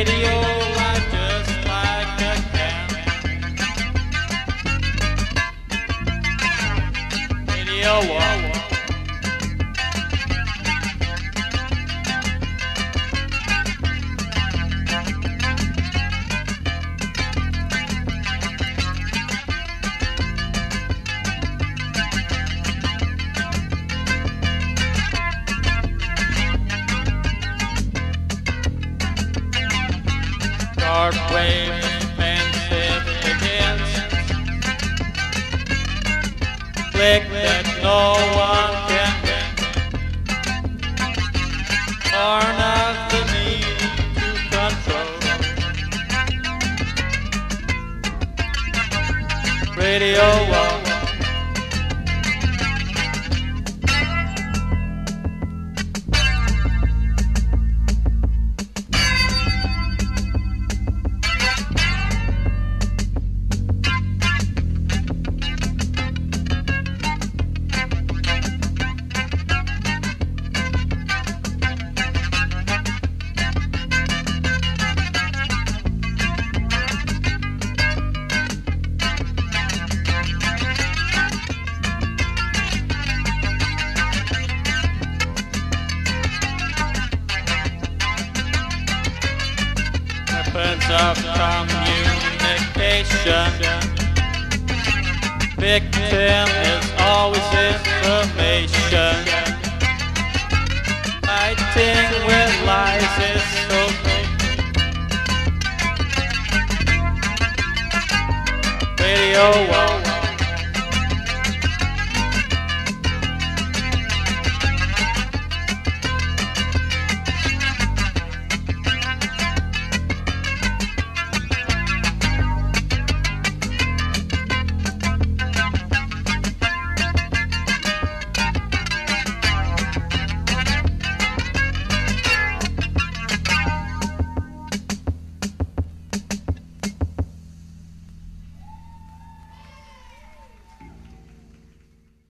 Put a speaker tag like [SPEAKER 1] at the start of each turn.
[SPEAKER 1] Radio life just like a cat. Radio walk. Dark wave expensive against click that no one can win. Or not the need to control. Radio walk. Weapons of communication. Victim is always information. Fighting with lies is so great. Radio walk.